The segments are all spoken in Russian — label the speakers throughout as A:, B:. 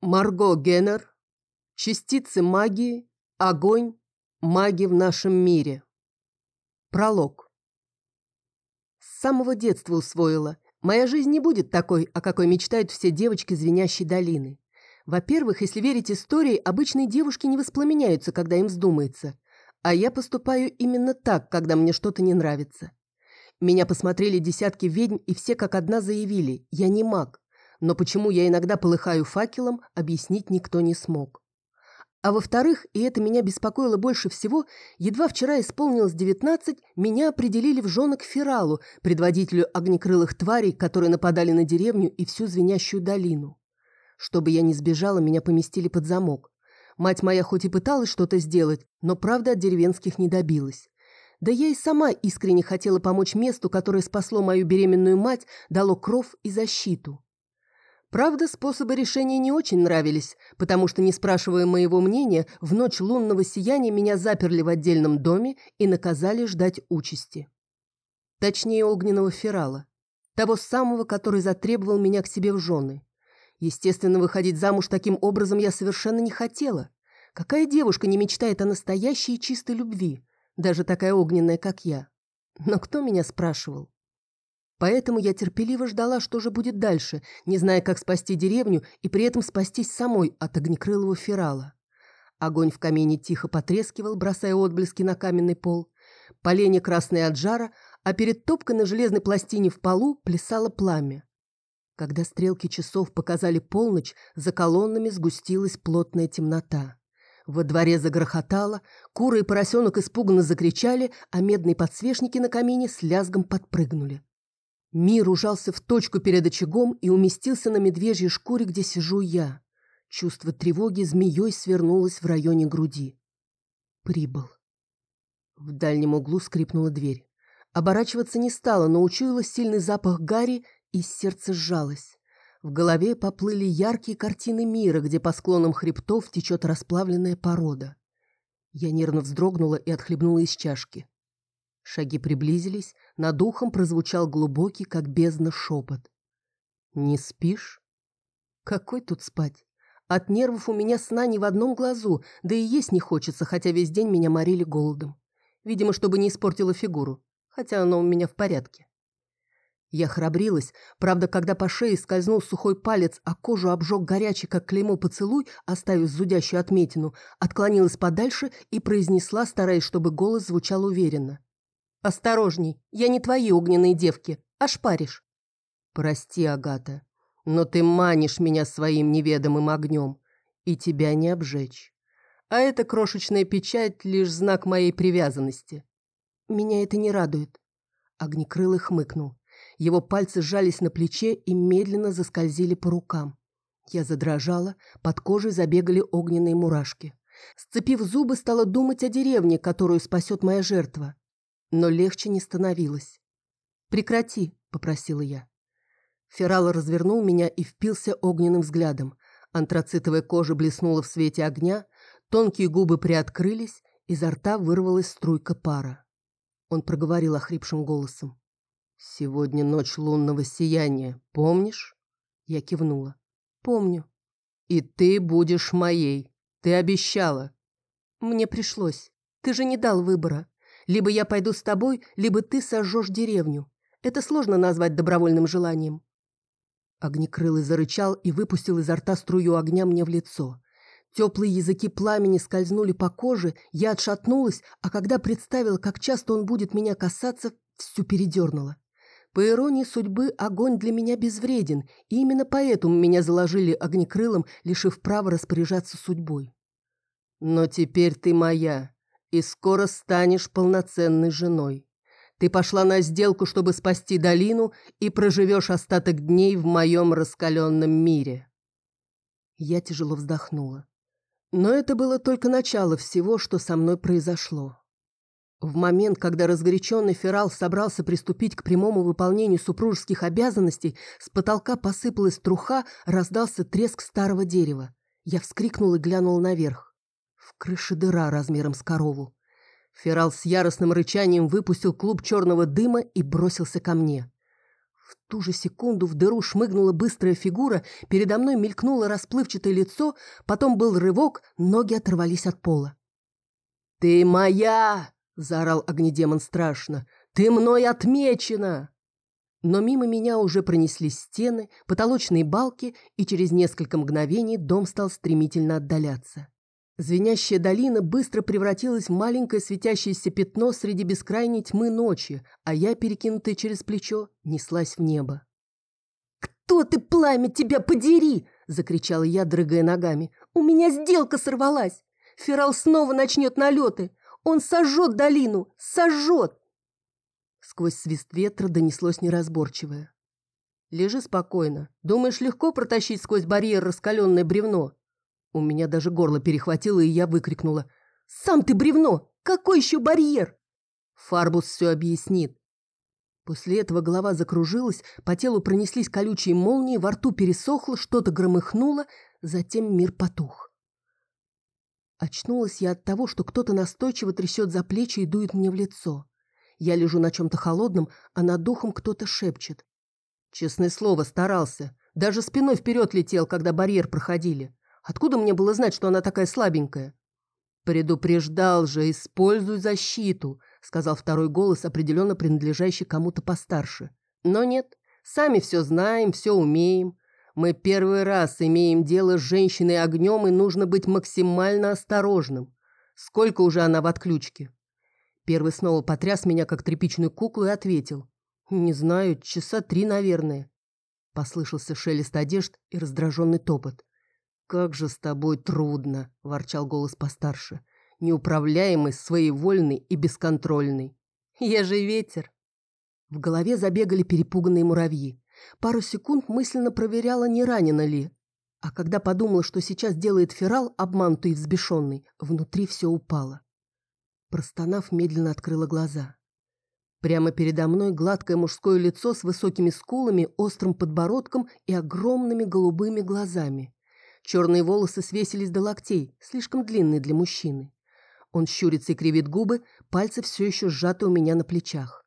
A: Марго Геннер. Частицы магии. Огонь. Маги в нашем мире. Пролог. С самого детства усвоила. Моя жизнь не будет такой, о какой мечтают все девочки звенящей долины. Во-первых, если верить истории, обычные девушки не воспламеняются, когда им вздумается. А я поступаю именно так, когда мне что-то не нравится. Меня посмотрели десятки ведьм, и все как одна заявили: я не маг. Но почему я иногда полыхаю факелом, объяснить никто не смог. А во-вторых, и это меня беспокоило больше всего, едва вчера исполнилось 19, меня определили в жены к Фералу, предводителю огнекрылых тварей, которые нападали на деревню и всю звенящую долину. Чтобы я не сбежала, меня поместили под замок. Мать моя хоть и пыталась что-то сделать, но правда от деревенских не добилась. Да я и сама искренне хотела помочь месту, которое спасло мою беременную мать, дало кров и защиту. Правда, способы решения не очень нравились, потому что, не спрашивая моего мнения, в ночь лунного сияния меня заперли в отдельном доме и наказали ждать участи. Точнее, огненного Ферала. Того самого, который затребовал меня к себе в жены. Естественно, выходить замуж таким образом я совершенно не хотела. Какая девушка не мечтает о настоящей и чистой любви, даже такая огненная, как я? Но кто меня спрашивал? Поэтому я терпеливо ждала, что же будет дальше, не зная, как спасти деревню и при этом спастись самой от огнекрылого Ферала. Огонь в камине тихо потрескивал, бросая отблески на каменный пол. Поленья красные от жара, а перед топкой на железной пластине в полу плясало пламя. Когда стрелки часов показали полночь, за колоннами сгустилась плотная темнота. Во дворе загрохотало, куры и поросенок испуганно закричали, а медные подсвечники на камине с лязгом подпрыгнули. Мир ужался в точку перед очагом и уместился на медвежьей шкуре, где сижу я. Чувство тревоги змеей свернулось в районе груди. Прибыл. В дальнем углу скрипнула дверь. Оборачиваться не стала, но учуяла сильный запах гари, и сердце сжалось. В голове поплыли яркие картины мира, где по склонам хребтов течет расплавленная порода. Я нервно вздрогнула и отхлебнула из чашки. Шаги приблизились, над ухом прозвучал глубокий, как бездна, шепот. «Не спишь?» Какой тут спать? От нервов у меня сна ни в одном глазу, да и есть не хочется, хотя весь день меня морили голодом. Видимо, чтобы не испортила фигуру, хотя она у меня в порядке. Я храбрилась, правда, когда по шее скользнул сухой палец, а кожу обжег горячий, как клеймо, поцелуй, оставив зудящую отметину, отклонилась подальше и произнесла, стараясь, чтобы голос звучал уверенно. «Осторожней, я не твои огненные девки, ошпаришь». «Прости, Агата, но ты манишь меня своим неведомым огнем, и тебя не обжечь. А эта крошечная печать — лишь знак моей привязанности». «Меня это не радует». Огнекрылый хмыкнул. Его пальцы сжались на плече и медленно заскользили по рукам. Я задрожала, под кожей забегали огненные мурашки. Сцепив зубы, стала думать о деревне, которую спасет моя жертва. Но легче не становилось. «Прекрати», — попросила я. Ферал развернул меня и впился огненным взглядом. Антрацитовая кожа блеснула в свете огня, тонкие губы приоткрылись, изо рта вырвалась струйка пара. Он проговорил охрипшим голосом. «Сегодня ночь лунного сияния, помнишь?» Я кивнула. «Помню». «И ты будешь моей. Ты обещала». «Мне пришлось. Ты же не дал выбора. Либо я пойду с тобой, либо ты сожжешь деревню. Это сложно назвать добровольным желанием». Огнекрылый зарычал и выпустил изо рта струю огня мне в лицо. Теплые языки пламени скользнули по коже, я отшатнулась, а когда представила, как часто он будет меня касаться, всю передернула. По иронии судьбы, огонь для меня безвреден, и именно поэтому меня заложили огнекрылом, лишив права распоряжаться судьбой. «Но теперь ты моя, и скоро станешь полноценной женой. Ты пошла на сделку, чтобы спасти долину, и проживешь остаток дней в моем раскаленном мире». Я тяжело вздохнула. Но это было только начало всего, что со мной произошло. В момент, когда разгоряченный Ферал собрался приступить к прямому выполнению супружеских обязанностей, с потолка посыпалась труха, раздался треск старого дерева. Я вскрикнула и глянула наверх. В крыше дыра размером с корову. Ферал с яростным рычанием выпустил клуб черного дыма и бросился ко мне. В ту же секунду в дыру шмыгнула быстрая фигура, передо мной мелькнуло расплывчатое лицо, потом был рывок, ноги оторвались от пола. «Ты моя!» – заорал огнедемон страшно. «Ты мной отмечена!» Но мимо меня уже пронеслись стены, потолочные балки, и через несколько мгновений дом стал стремительно отдаляться. Звенящая долина быстро превратилась в маленькое светящееся пятно среди бескрайней тьмы ночи, а я, перекинутая через плечо, неслась в небо. «Кто ты, пламя, тебя подери!» – закричала я, дрыгая ногами. «У меня сделка сорвалась! Ферал снова начнет налеты! Он сожжет долину! Сожжет!» Сквозь свист ветра донеслось неразборчивое. «Лежи спокойно. Думаешь, легко протащить сквозь барьер раскаленное бревно?» У меня даже горло перехватило, и я выкрикнула. «Сам ты бревно! Какой еще барьер?» Фарбус все объяснит. После этого голова закружилась, по телу пронеслись колючие молнии, во рту пересохло, что-то громыхнуло, затем мир потух. Очнулась я от того, что кто-то настойчиво трясет за плечи и дует мне в лицо. Я лежу на чем-то холодном, а над духом кто-то шепчет. Честное слово, старался. Даже спиной вперед летел, когда барьер проходили. Откуда мне было знать, что она такая слабенькая? «Предупреждал же, используй защиту», — сказал второй голос, определенно принадлежащий кому-то постарше. Но нет, сами все знаем, все умеем. Мы первый раз имеем дело с женщиной огнем, и нужно быть максимально осторожным. Сколько уже она в отключке? Первый снова потряс меня, как тряпичную куклу, и ответил. «Не знаю, 3 часа, наверное». Послышался шелест одежд и раздраженный топот. «Как же с тобой трудно», – ворчал голос постарше. «Неуправляемый, своевольный и бесконтрольный». «Я же ветер». В голове забегали перепуганные муравьи. Пару секунд мысленно проверяла, не ранена ли. А когда подумала, что сейчас делает Ферал, обманутый и взбешенный, внутри все упало. Простонав, медленно открыла глаза. Прямо передо мной гладкое мужское лицо с высокими скулами, острым подбородком и огромными голубыми глазами. Черные волосы свесились до локтей, слишком длинные для мужчины. Он щурится и кривит губы, пальцы все еще сжаты у меня на плечах.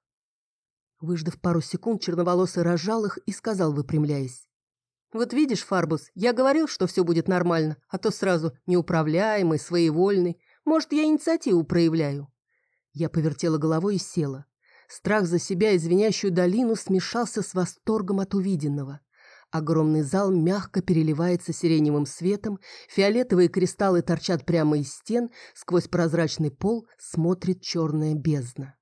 A: Выждав пару секунд, черноволосый разжал их и сказал, выпрямляясь. «Вот видишь, Фарбус, я говорил, что все будет нормально, а то сразу неуправляемый, своевольный. Может, я инициативу проявляю?» Я повертела головой и села. Страх за себя и звенящую долину смешался с восторгом от увиденного. Огромный зал мягко переливается сиреневым светом, фиолетовые кристаллы торчат прямо из стен, сквозь прозрачный пол смотрит черная бездна.